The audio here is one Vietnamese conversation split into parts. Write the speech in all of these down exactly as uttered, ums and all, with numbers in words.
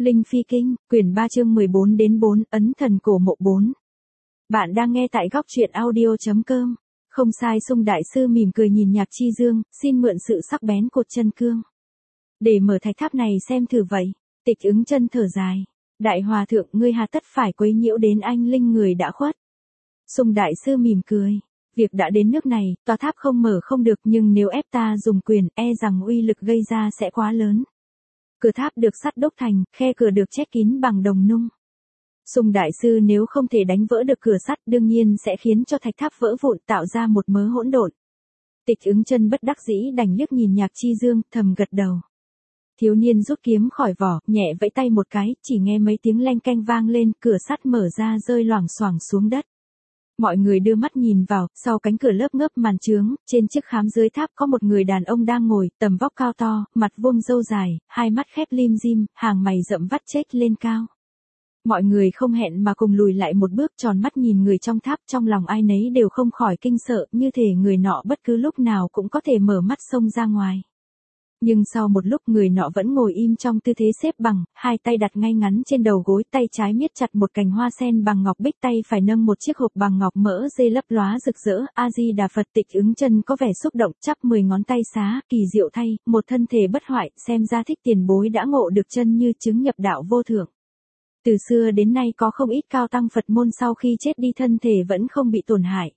Linh Phi Kinh, quyển ba chương mười bốn đến bốn, ấn thần cổ mộ bốn. Bạn đang nghe tại góc truyện audio.com. Không sai, Sung đại sư mỉm cười nhìn Nhạc Chi Dương, xin mượn sự sắc bén cột chân cương. Để mở thạch tháp này xem thử vậy. Tịch Ứng Chân thở dài. Đại hòa thượng, ngươi hà tất phải quấy nhiễu đến anh linh người đã khuất. Sung đại sư mỉm cười. Việc đã đến nước này, tòa tháp không mở không được, nhưng nếu ép ta dùng quyền, e rằng uy lực gây ra sẽ quá lớn. Cửa tháp được sắt đúc thành, khe cửa được che kín bằng đồng nung. Sung đại sư nếu không thể đánh vỡ được cửa sắt, đương nhiên sẽ khiến cho thạch tháp vỡ vụn, tạo ra một mớ hỗn độn. Tịch Ứng Chân bất đắc dĩ đành liếc nhìn Nhạc Chi Dương, thầm gật đầu. Thiếu niên rút kiếm khỏi vỏ, nhẹ vẫy tay một cái, chỉ nghe mấy tiếng leng keng vang lên, cửa sắt mở ra rơi loảng xoảng xuống đất. Mọi người đưa mắt nhìn vào, sau cánh cửa lớp ngớp màn trướng, trên chiếc khám dưới tháp có một người đàn ông đang ngồi, tầm vóc cao to, mặt vuông râu dài, hai mắt khép lim dim, hàng mày rậm vắt chếch lên cao. Mọi người không hẹn mà cùng lùi lại một bước, tròn mắt nhìn người trong tháp, trong lòng ai nấy đều không khỏi kinh sợ, như thể người nọ bất cứ lúc nào cũng có thể mở mắt xông ra ngoài. Nhưng sau một lúc, người nọ vẫn ngồi im trong tư thế xếp bằng, hai tay đặt ngay ngắn trên đầu gối, tay trái miết chặt một cành hoa sen bằng ngọc bích, tay phải nâng một chiếc hộp bằng ngọc mỡ dê lấp lóa rực rỡ. A Di Đà Phật. Tịch Ứng Chân có vẻ xúc động, chắp mười ngón tay xá, kỳ diệu thay, một thân thể bất hoại, xem ra thích tiền bối đã ngộ được chân như chứng nhập đạo vô thượng. Từ xưa đến nay có không ít cao tăng Phật môn sau khi chết đi thân thể vẫn không bị tổn hại.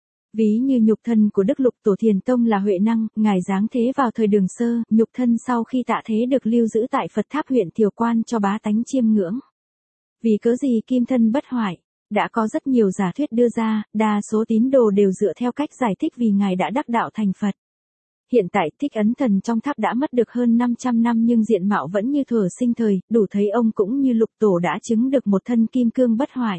Ví như nhục thân của Đức Lục Tổ Thiền Tông là Huệ Năng, ngài giáng thế vào thời Đường Sơ, nhục thân sau khi tạ thế được lưu giữ tại Phật tháp huyện Thiều Quan cho bá tánh chiêm ngưỡng. Vì cớ gì kim thân bất hoại? Đã có rất nhiều giả thuyết đưa ra, đa số tín đồ đều dựa theo cách giải thích vì ngài đã đắc đạo thành Phật. Hiện tại Thích Ấn Thần trong tháp đã mất được hơn năm trăm năm nhưng diện mạo vẫn như thuở sinh thời, đủ thấy ông cũng như Lục Tổ đã chứng được một thân kim cương bất hoại.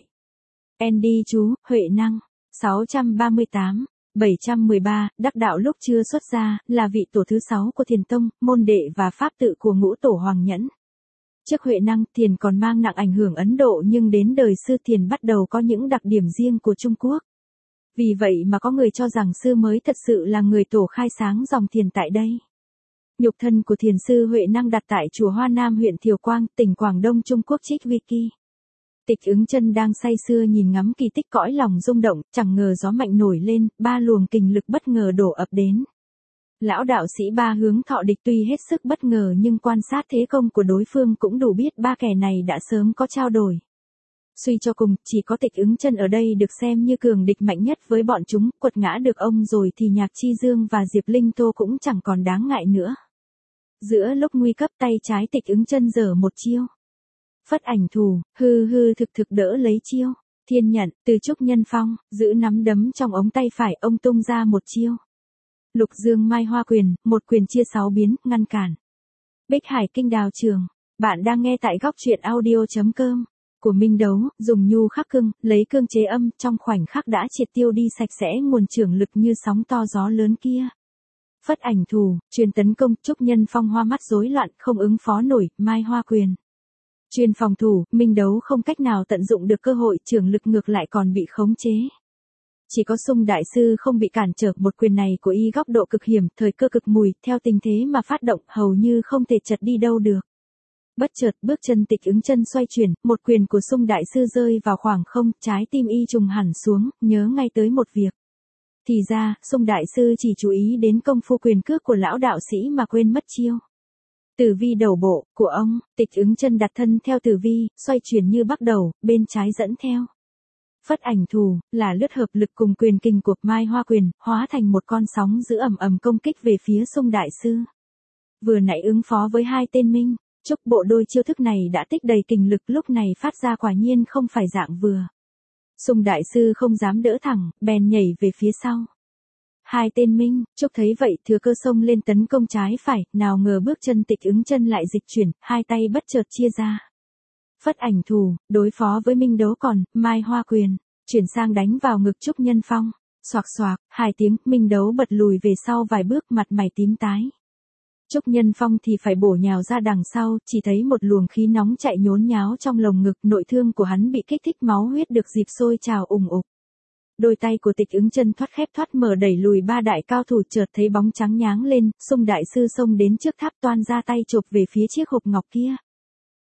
Andy chú, Huệ Năng. sáu trăm ba mươi tám, bảy trăm mười ba, đắc đạo lúc chưa xuất gia, là vị tổ thứ sáu của Thiền Tông, môn đệ và pháp tự của ngũ tổ Hoàng Nhẫn. Trước Huệ Năng, Thiền còn mang nặng ảnh hưởng Ấn Độ nhưng đến đời sư Thiền bắt đầu có những đặc điểm riêng của Trung Quốc. Vì vậy mà có người cho rằng sư mới thật sự là người tổ khai sáng dòng Thiền tại đây. Nhục thân của Thiền sư Huệ Năng đặt tại chùa Hoa Nam huyện Thiều Quang, tỉnh Quảng Đông Trung Quốc trích wiki. Tịch Ứng Chân đang say sưa nhìn ngắm kỳ tích, cõi lòng rung động, chẳng ngờ gió mạnh nổi lên, ba luồng kình lực bất ngờ đổ ập đến. Lão đạo sĩ ba hướng thọ địch tuy hết sức bất ngờ nhưng quan sát thế công của đối phương cũng đủ biết ba kẻ này đã sớm có trao đổi. Suy cho cùng, chỉ có Tịch Ứng Chân ở đây được xem như cường địch mạnh nhất với bọn chúng, quật ngã được ông rồi thì Nhạc Chi Dương và Diệp Linh Tô cũng chẳng còn đáng ngại nữa. Giữa lúc nguy cấp, tay trái Tịch Ứng Chân giở một chiêu. Phất ảnh thù, hư hư thực thực đỡ lấy chiêu. Thiên nhận, từ trúc nhân phong, giữ nắm đấm trong ống tay phải, ông tung ra một chiêu. Lục dương mai hoa quyền, một quyền chia sáu biến, ngăn cản. Bích hải kinh đào trường. Bạn đang nghe tại góc truyện audio.com. Của Minh Đấu, dùng nhu khắc cương, lấy cương chế âm, trong khoảnh khắc đã triệt tiêu đi sạch sẽ nguồn trưởng lực như sóng to gió lớn kia. Phất ảnh thù, truyền tấn công, trúc nhân phong hoa mắt rối loạn, không ứng phó nổi, mai hoa quyền. Chuyên phòng thủ, Minh Đấu không cách nào tận dụng được cơ hội, trưởng lực ngược lại còn bị khống chế. Chỉ có Sung đại sư không bị cản trở, một quyền này của y góc độ cực hiểm, thời cơ cực mùi, theo tình thế mà phát động, hầu như không thể chật đi đâu được. Bất chợt, bước chân Tịch Ứng Chân xoay chuyển, một quyền của Sung đại sư rơi vào khoảng không, trái tim y trùng hẳn xuống, nhớ ngay tới một việc. Thì ra, Sung đại sư chỉ chú ý đến công phu quyền cước của lão đạo sĩ mà quên mất chiêu. Tử vi đầu bộ của ông. Tịch Ứng Chân đặt thân theo tử vi, xoay chuyển như bắc đầu, bên trái dẫn theo. Phất ảnh thù, là lướt hợp lực cùng quyền kình của mai hoa quyền, hóa thành một con sóng giữ ầm ầm công kích về phía Sung đại sư. Vừa nãy ứng phó với hai tên Minh, Trúc bộ đôi chiêu thức này đã tích đầy kình lực, lúc này phát ra quả nhiên không phải dạng vừa. Sung đại sư không dám đỡ thẳng, bèn nhảy về phía sau. Hai tên Minh, Trúc thấy vậy thừa cơ xông lên tấn công trái phải, nào ngờ bước chân Tịch Ứng Chân lại dịch chuyển, hai tay bất chợt chia ra. Phất ảnh thù, đối phó với Minh Đấu còn, mai hoa quyền, chuyển sang đánh vào ngực Trúc Nhân Phong. Xoạc xoạc, hai tiếng, Minh Đấu bật lùi về sau vài bước, mặt mày tím tái. Trúc Nhân Phong thì phải bổ nhào ra đằng sau, chỉ thấy một luồng khí nóng chạy nhốn nháo trong lồng ngực, nội thương của hắn bị kích thích, máu huyết được dịp sôi trào ùng ục. Đôi tay của Tịch Ứng Chân thoát khép thoát mở đẩy lùi ba đại cao thủ, chợt thấy bóng trắng nháng lên, Sung đại sư xông đến trước tháp, toan ra tay chộp về phía chiếc hộp ngọc kia.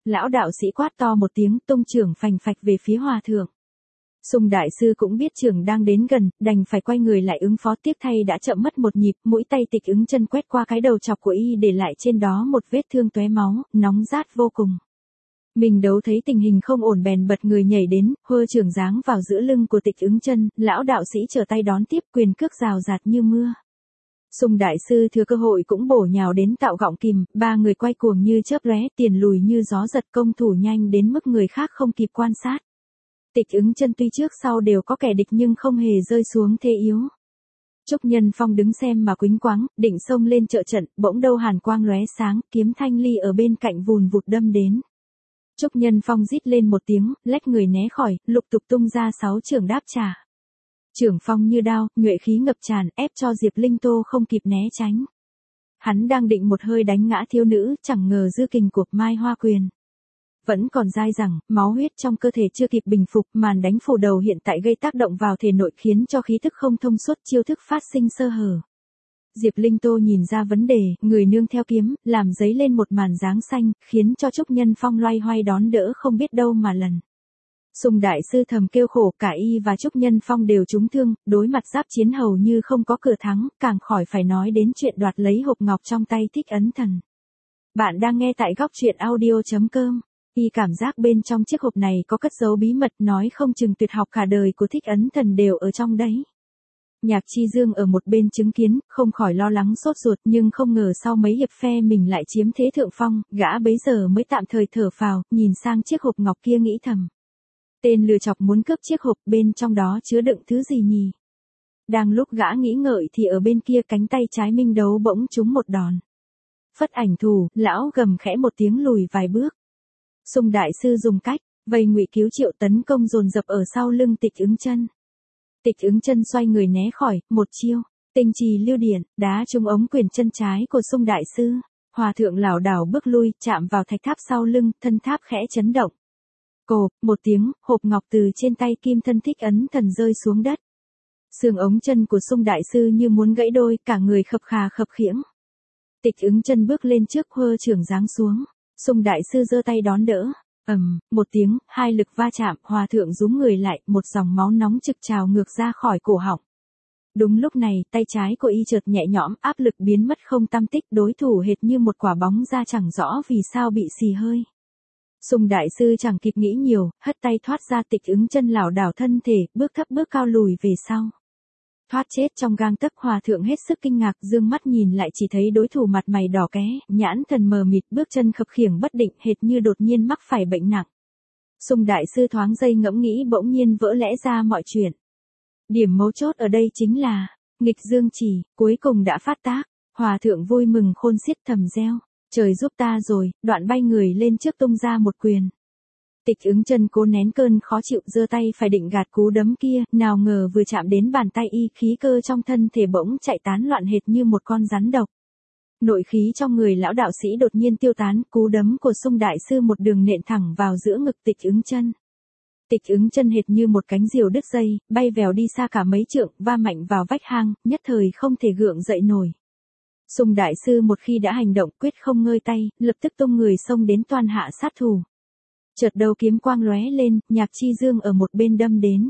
Lão đạo sĩ quát to một tiếng, tung chưởng phành phạch về phía hòa thượng. Sung đại sư cũng biết chưởng đang đến gần, đành phải quay người lại ứng phó, tiếc thay đã chậm mất một nhịp, mũi tay Tịch Ứng Chân quét qua cái đầu chọc của y để lại trên đó một vết thương tóe máu, nóng rát vô cùng. Mình Đấu thấy tình hình không ổn bèn bật người nhảy đến, hơ chưởng giáng vào giữa lưng của Tịch Ứng Chân, lão đạo sĩ trở tay đón tiếp, quyền cước rào rạt như mưa. Sung đại sư thừa cơ hội cũng bổ nhào đến tạo gọng kìm, ba người quay cuồng như chớp lóe, tiền lùi như gió giật, công thủ nhanh đến mức người khác không kịp quan sát. Tịch Ứng Chân tuy trước sau đều có kẻ địch nhưng không hề rơi xuống thế yếu. Trúc Nhân Phong đứng xem mà quýnh quáng, định xông lên trợ trận, bỗng đâu hàn quang lóe sáng, kiếm thanh ly ở bên cạnh vùn vụt đâm đến. Trúc Nhân Phong rít lên một tiếng, lách người né khỏi, lục tục tung ra sáu chưởng đáp trả. Chưởng phong như đao, nhuệ khí ngập tràn, ép cho Diệp Linh Tô không kịp né tránh. Hắn đang định một hơi đánh ngã thiếu nữ, chẳng ngờ dư kình của Mai Hoa Quyền vẫn còn dai dẳng, máu huyết trong cơ thể chưa kịp bình phục, màn đánh phủ đầu hiện tại gây tác động vào thể nội khiến cho khí thức không thông suốt, chiêu thức phát sinh sơ hở. Diệp Linh Tô nhìn ra vấn đề, người nương theo kiếm, làm dấy lên một màn dáng xanh, khiến cho Trúc Nhân Phong loay hoay đón đỡ không biết đâu mà lần. Sung đại sư thầm kêu khổ, cả y và Trúc Nhân Phong đều trúng thương, đối mặt giáp chiến hầu như không có cửa thắng, càng khỏi phải nói đến chuyện đoạt lấy hộp ngọc trong tay Thích Ấn Thần. Bạn đang nghe tại góc truyện audio chấm com. Y cảm giác bên trong chiếc hộp này có cất giấu bí mật, nói không chừng tuyệt học cả đời của Thích Ấn Thần đều ở trong đấy. Nhạc Chi Dương ở một bên chứng kiến, không khỏi lo lắng sốt ruột, nhưng không ngờ sau mấy hiệp phe mình lại chiếm thế thượng phong, gã bấy giờ mới tạm thời thở phào, nhìn sang chiếc hộp ngọc kia nghĩ thầm. Tên lừa chọc muốn cướp chiếc hộp, bên trong đó chứa đựng thứ gì nhỉ? Đang lúc gã nghĩ ngợi thì ở bên kia cánh tay trái Minh Đấu bỗng trúng một đòn. Phất ảnh thủ, lão gầm khẽ một tiếng lùi vài bước. Sung đại sư dùng cách vây ngụy cứu triệu tấn công dồn dập ở sau lưng Tịch Ứng Chân. Tịch Ứng Chân xoay người né khỏi, một chiêu, tinh trì lưu điển, đá trúng ống quyền chân trái của Sung đại sư. Hòa thượng lảo đảo bước lui, chạm vào thạch tháp sau lưng, thân tháp khẽ chấn động. Cộp, một tiếng, hộp ngọc từ trên tay kim thân Thích Ấn Thần rơi xuống đất. Xương ống chân của Sung đại sư như muốn gãy đôi, cả người khập khà khập khiễng. Tịch Ứng Chân bước lên trước, hơ chưởng giáng xuống. Sung đại sư giơ tay đón đỡ. Ầm, một tiếng, hai lực va chạm, hòa thượng rúm người lại, một dòng máu nóng trực trào ngược ra khỏi cổ họng. Đúng lúc này, tay trái của y chợt nhẹ nhõm, áp lực biến mất không tăm tích, đối thủ hệt như một quả bóng ra chẳng rõ vì sao bị xì hơi. Sung đại sư chẳng kịp nghĩ nhiều, hất tay thoát ra. Tịch Ứng Chân lảo đảo thân thể, bước thấp bước cao lùi về sau. Thoát chết trong gang tấc, hòa thượng hết sức kinh ngạc, dương mắt nhìn lại chỉ thấy đối thủ mặt mày đỏ ké, nhãn thần mờ mịt, bước chân khập khiễng bất định, hệt như đột nhiên mắc phải bệnh nặng. Sung đại sư thoáng giây ngẫm nghĩ, bỗng nhiên vỡ lẽ ra mọi chuyện. Điểm mấu chốt ở đây chính là nghịch dương chỉ, cuối cùng đã phát tác. Hòa thượng vui mừng khôn xiết thầm reo, trời giúp ta rồi, đoạn bay người lên trước tung ra một quyền. Tịch Ứng Chân cố nén cơn khó chịu, giơ tay phải định gạt cú đấm kia, nào ngờ vừa chạm đến bàn tay y, khí cơ trong thân thể bỗng chạy tán loạn hệt như một con rắn độc. Nội khí trong người lão đạo sĩ đột nhiên tiêu tán, cú đấm của Sung đại sư một đường nện thẳng vào giữa ngực Tịch Ứng Chân. Tịch Ứng Chân hệt như một cánh diều đứt dây, bay vèo đi xa cả mấy trượng, va mạnh vào vách hang, nhất thời không thể gượng dậy nổi. Sung đại sư một khi đã hành động quyết không ngơi tay, lập tức tung người xông đến toan hạ sát thủ. Chợt đầu kiếm quang lóe lên, Nhạc Chi Dương ở một bên đâm đến.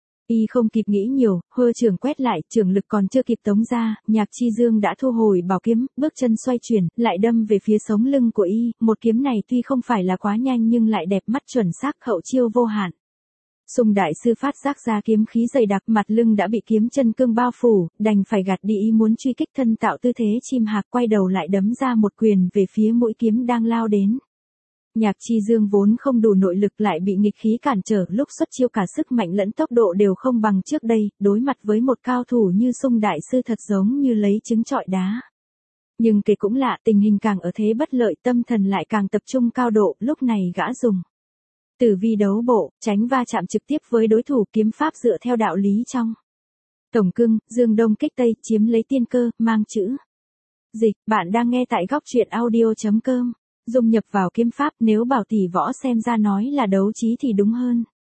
Y không kịp nghĩ nhiều, hơ chưởng quét lại, chưởng lực còn chưa kịp tống ra, Nhạc Chi Dương đã thu hồi bảo kiếm, bước chân xoay chuyển, lại đâm về phía sống lưng của y. Một kiếm này tuy không phải là quá nhanh nhưng lại đẹp mắt, chuẩn xác, hậu chiêu vô hạn. Sung đại sư phát giác ra kiếm khí dày đặc, mặt lưng đã bị kiếm chân cương bao phủ, đành phải gạt đi ý muốn truy kích, thân tạo tư thế chim hạc, quay đầu lại đấm ra một quyền về phía mũi kiếm đang lao đến. Nhạc Chi Dương vốn không đủ nội lực lại bị nghịch khí cản trở, lúc xuất chiêu cả sức mạnh lẫn tốc độ đều không bằng trước đây, đối mặt với một cao thủ như Sung đại sư thật giống như lấy trứng trọi đá. Nhưng kể cũng lạ, tình hình càng ở thế bất lợi, tâm thần lại càng tập trung cao độ, lúc này gã dùng Tử vi đấu bộ, tránh va chạm trực tiếp với đối thủ, kiếm pháp dựa theo đạo lý trong tổng cương, dương đông kích tây, chiếm lấy tiên cơ, mang chữ dịch. Bạn đang nghe tại góc truyện audio chấm com. Dung nhập vào kiếm pháp, nếu bảo tỷ võ xem ra nói là đấu trí thì đúng hơn.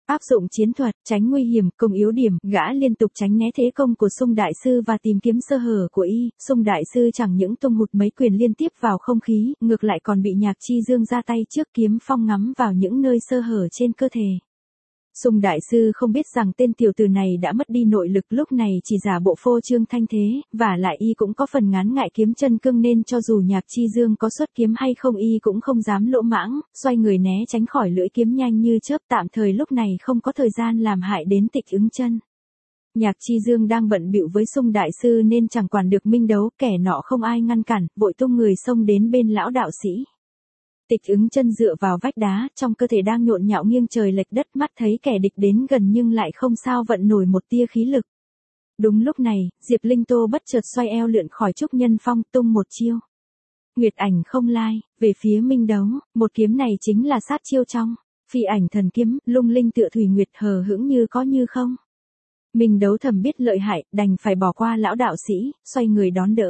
Áp dụng chiến thuật, tránh nguy hiểm, công yếu điểm, gã liên tục tránh né thế công của Sung đại sư và tìm kiếm sơ hở của y. Sung đại sư chẳng những tung hụt mấy quyền liên tiếp vào không khí, ngược lại còn bị Nhạc Chi Dương ra tay trước kiếm phong ngắm vào những nơi sơ hở trên cơ thể. Sung đại sư không biết rằng tên tiểu tử này đã mất đi nội lực, lúc này chỉ giả bộ phô trương thanh thế, và lại y cũng có phần ngán ngại kiếm chân cương nên cho dù Nhạc Chi Dương có xuất kiếm hay không y cũng không dám lỗ mãng, xoay người né tránh khỏi lưỡi kiếm nhanh như chớp, tạm thời lúc này không có thời gian làm hại đến Tịch Ứng Chân. Nhạc Chi Dương đang bận bịu với Sung đại sư nên chẳng quản được Minh Đấu, kẻ nọ không ai ngăn cản, vội tung người xông đến bên lão đạo sĩ. Tịch Ứng Chân dựa vào vách đá, trong cơ thể đang nhộn nhạo nghiêng trời lệch đất, mắt thấy kẻ địch đến gần nhưng lại không sao vận nổi một tia khí lực. Đúng lúc này, Diệp Linh Tô bất chợt xoay eo lượn khỏi Trúc Nhân Phong, tung một chiêu Nguyệt Ảnh Không Lai về phía Minh Đấu, một kiếm này chính là sát chiêu trong Phi Ảnh Thần Kiếm, lung linh tựa thủy nguyệt, hờ hững như có như không. Minh Đấu thầm biết lợi hại, đành phải bỏ qua lão đạo sĩ, xoay người đón đỡ.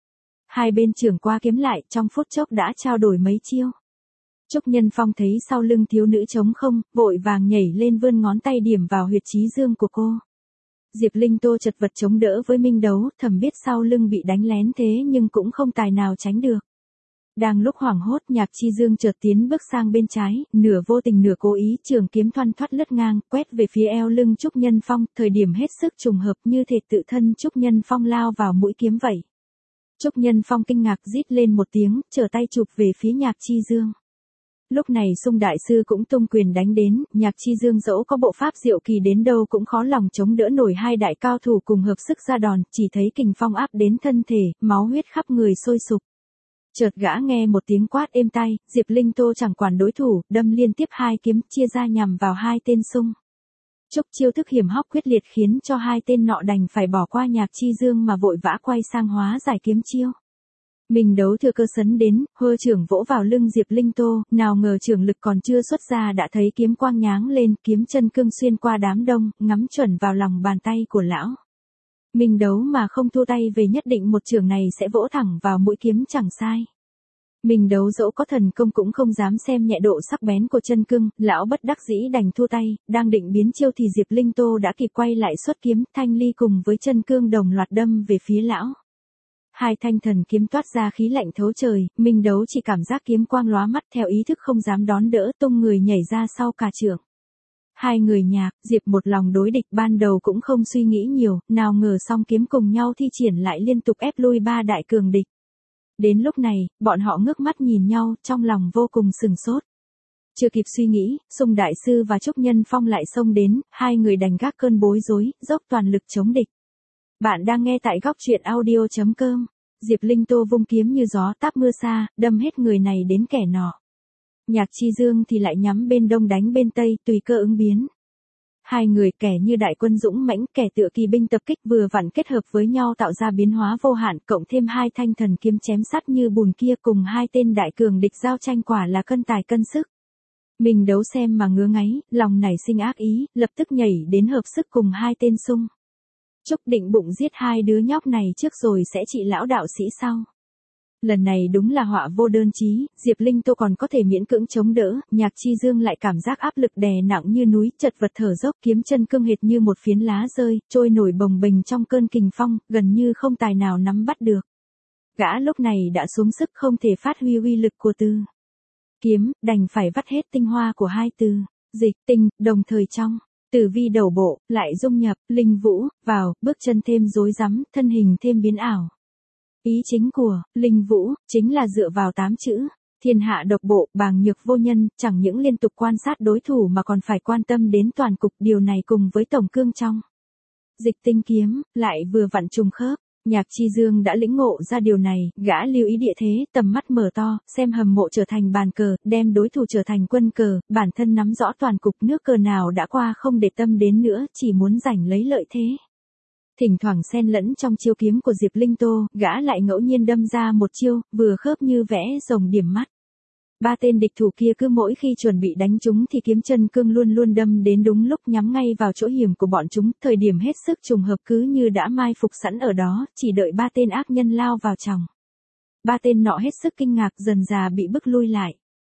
Hai bên chưởng qua kiếm lại, trong phút chốc đã trao đổi mấy chiêu. Trúc Nhân Phong thấy sau lưng thiếu nữ trống không, vội vàng nhảy lên vươn ngón tay điểm vào huyệt chí dương của cô. Diệp Linh Tô chật vật chống đỡ với Minh Đấu, thầm biết sau lưng bị đánh lén thế nhưng cũng không tài nào tránh được. Đang lúc hoảng hốt, Nhạc Chi Dương chợt tiến bước sang bên trái, nửa vô tình nửa cố ý, trường kiếm thoăn thoắt lướt ngang, quét về phía eo lưng Trúc Nhân Phong, thời điểm hết sức trùng hợp, như thể tự thân Trúc Nhân Phong lao vào mũi kiếm vậy. Trúc Nhân Phong kinh ngạc rít lên một tiếng, trở tay chụp về phía Nhạc Chi Dương. Lúc này Sung đại sư cũng tung quyền đánh đến, Nhạc Chi Dương dẫu có bộ pháp diệu kỳ đến đâu cũng khó lòng chống đỡ nổi hai đại cao thủ cùng hợp sức ra đòn, chỉ thấy kình phong áp đến thân thể, máu huyết khắp người sôi sục. Chợt gã nghe một tiếng quát êm tai, Diệp Linh Tô chẳng quản đối thủ, đâm liên tiếp hai kiếm chia ra nhằm vào hai tên Sung. Chốc chiêu thức hiểm hóc quyết liệt khiến cho hai tên nọ đành phải bỏ qua Nhạc Chi Dương mà vội vã quay sang hóa giải kiếm chiêu. Minh Đấu thừa cơ sấn đến, hơ trưởng vỗ vào lưng Diệp Linh Tô, nào ngờ trưởng lực còn chưa xuất ra đã thấy kiếm quang nháng lên, kiếm chân cương xuyên qua đám đông, ngắm chuẩn vào lòng bàn tay của lão. Minh Đấu mà không thua tay về nhất định một chưởng này sẽ vỗ thẳng vào mũi kiếm chẳng sai. Minh Đấu dẫu có thần công cũng không dám xem nhẹ độ sắc bén của chân cương, lão bất đắc dĩ đành thua tay, đang định biến chiêu thì Diệp Linh Tô đã kịp quay lại xuất kiếm, thanh ly cùng với chân cương đồng loạt đâm về phía lão. Hai thanh thần kiếm toát ra khí lạnh thấu trời, Minh Đấu chỉ cảm giác kiếm quang lóa mắt, theo ý thức không dám đón đỡ, tung người nhảy ra sau cả chưởng. Hai người Nhạc, Diệp một lòng đối địch, ban đầu cũng không suy nghĩ nhiều, nào ngờ song kiếm cùng nhau thi triển lại liên tục ép lui ba đại cường địch. Đến lúc này, bọn họ ngước mắt nhìn nhau, trong lòng vô cùng sừng sốt. Chưa kịp suy nghĩ, Sung đại sư và Trúc Nhân Phong lại xông đến, hai người đành gác cơn bối rối, dốc toàn lực chống địch. Bạn đang nghe tại góc truyện audio chấm com. Diệp Linh Tô vung kiếm như gió táp mưa xa, đâm hết người này đến kẻ nọ. Nhạc Chi Dương thì lại nhắm bên đông đánh bên tây, tùy cơ ứng biến. Hai người kẻ như đại quân dũng mãnh, kẻ tựa kỳ binh tập kích, vừa vặn kết hợp với nhau tạo ra biến hóa vô hạn, cộng thêm hai thanh thần kiếm chém sắt như bùn kia cùng hai tên đại cường địch giao tranh, quả là cân tài cân sức. Mình Đấu xem mà ngứa ngáy, lòng nảy sinh ác ý, lập tức nhảy đến hợp sức cùng hai tên Sung. Trúc định bụng giết hai đứa nhóc này trước rồi sẽ trị lão đạo sĩ sau. Lần này đúng là họa vô đơn chí, Diệp Linh Tô còn có thể miễn cưỡng chống đỡ, Nhạc Chi Dương lại cảm giác áp lực đè nặng như núi, chật vật thở dốc, kiếm chân cương hệt như một phiến lá rơi, trôi nổi bồng bềnh trong cơn kình phong, gần như không tài nào nắm bắt được. Gã lúc này đã xuống sức không thể phát huy uy lực của từ kiếm, đành phải vắt hết tinh hoa của hai từ dịch tinh, đồng thời trong Tử vi đầu bộ, lại dung nhập, linh vũ, vào, bước chân thêm rối rắm, thân hình thêm biến ảo. Ý chính của, linh vũ, chính là dựa vào tám chữ, thiên hạ độc bộ, bàng nhược vô nhân, chẳng những liên tục quan sát đối thủ mà còn phải quan tâm đến toàn cục, điều này cùng với tổng cương trong dịch tinh kiếm, lại vừa vặn trùng khớp. Nhạc Chi Dương đã lĩnh ngộ ra điều này, gã lưu ý địa thế, tầm mắt mở to, xem hầm mộ trở thành bàn cờ, đem đối thủ trở thành quân cờ, bản thân nắm rõ toàn cục, nước cờ nào đã qua không để tâm đến nữa, chỉ muốn giành lấy lợi thế. Thỉnh thoảng xen lẫn trong chiêu kiếm của Diệp Linh Tô, gã lại ngẫu nhiên đâm ra một chiêu, vừa khớp như vẽ rồng điểm mắt. Ba tên địch thủ kia cứ mỗi khi chuẩn bị đánh chúng thì kiếm chân cương luôn luôn đâm đến đúng lúc, nhắm ngay vào chỗ hiểm của bọn chúng, thời điểm hết sức trùng hợp cứ như đã mai phục sẵn ở đó, chỉ đợi ba tên ác nhân lao vào chòng. Ba tên nọ hết sức kinh ngạc, dần dà bị bức lui lại.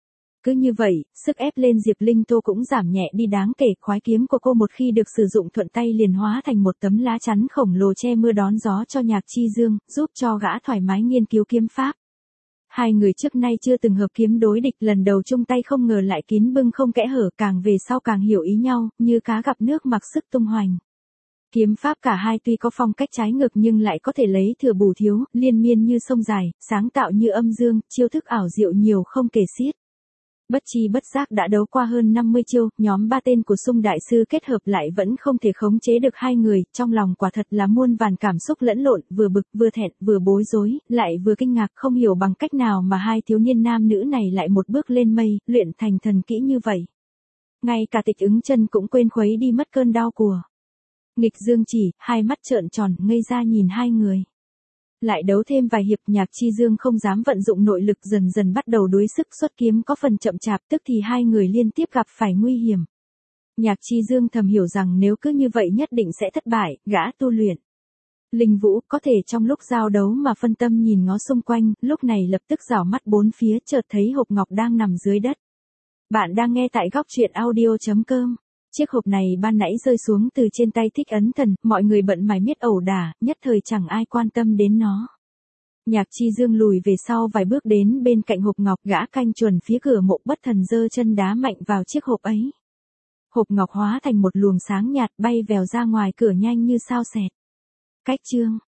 Cứ như vậy, sức ép lên Diệp Linh Tô cũng giảm nhẹ đi đáng kể, khoái kiếm của cô một khi được sử dụng thuận tay liền hóa thành một tấm lá chắn khổng lồ che mưa đón gió cho Nhạc Chi Dương, giúp cho gã thoải mái nghiên cứu kiếm pháp. Hai người trước nay chưa từng hợp kiếm đối địch, lần đầu chung tay không ngờ lại kín bưng không kẽ hở, càng về sau càng hiểu ý nhau, như cá gặp nước mặc sức tung hoành. Kiếm pháp cả hai tuy có phong cách trái ngược nhưng lại có thể lấy thừa bù thiếu, liên miên như sông dài, sáng tạo như âm dương, chiêu thức ảo diệu nhiều không kể xiết. Bất chi bất giác đã đấu qua hơn năm mươi chiêu, nhóm ba tên của Sung đại sư kết hợp lại vẫn không thể khống chế được hai người, trong lòng quả thật là muôn vàn cảm xúc lẫn lộn, vừa bực, vừa thẹn, vừa bối rối, lại vừa kinh ngạc, không hiểu bằng cách nào mà hai thiếu niên nam nữ này lại một bước lên mây, luyện thành thần kỹ như vậy. Ngay cả Tịch Ứng Chân cũng quên khuấy đi mất cơn đau của nghịch dương chỉ, hai mắt trợn tròn, ngây ra nhìn hai người. Lại đấu thêm vài hiệp, Nhạc Chi Dương không dám vận dụng nội lực, dần dần bắt đầu đuối sức, xuất kiếm có phần chậm chạp, tức thì hai người liên tiếp gặp phải nguy hiểm. Nhạc Chi Dương thầm hiểu rằng nếu cứ như vậy nhất định sẽ thất bại, gã tu luyện Linh Vũ có thể trong lúc giao đấu mà phân tâm nhìn ngó xung quanh, lúc này lập tức rảo mắt bốn phía, chợt thấy hộp ngọc đang nằm dưới đất. Bạn đang nghe tại góc truyện audio chấm com. Chiếc hộp này ban nãy rơi xuống từ trên tay Thích Ấn Thần, mọi người bận mải miết ẩu đả, nhất thời chẳng ai quan tâm đến nó. Nhạc Chi Dương lùi về sau vài bước đến bên cạnh hộp ngọc, gã canh chuẩn phía cửa mộ, bất thần giơ chân đá mạnh vào chiếc hộp ấy. Hộp ngọc hóa thành một luồng sáng nhạt bay vèo ra ngoài cửa nhanh như sao xẹt. Cách chương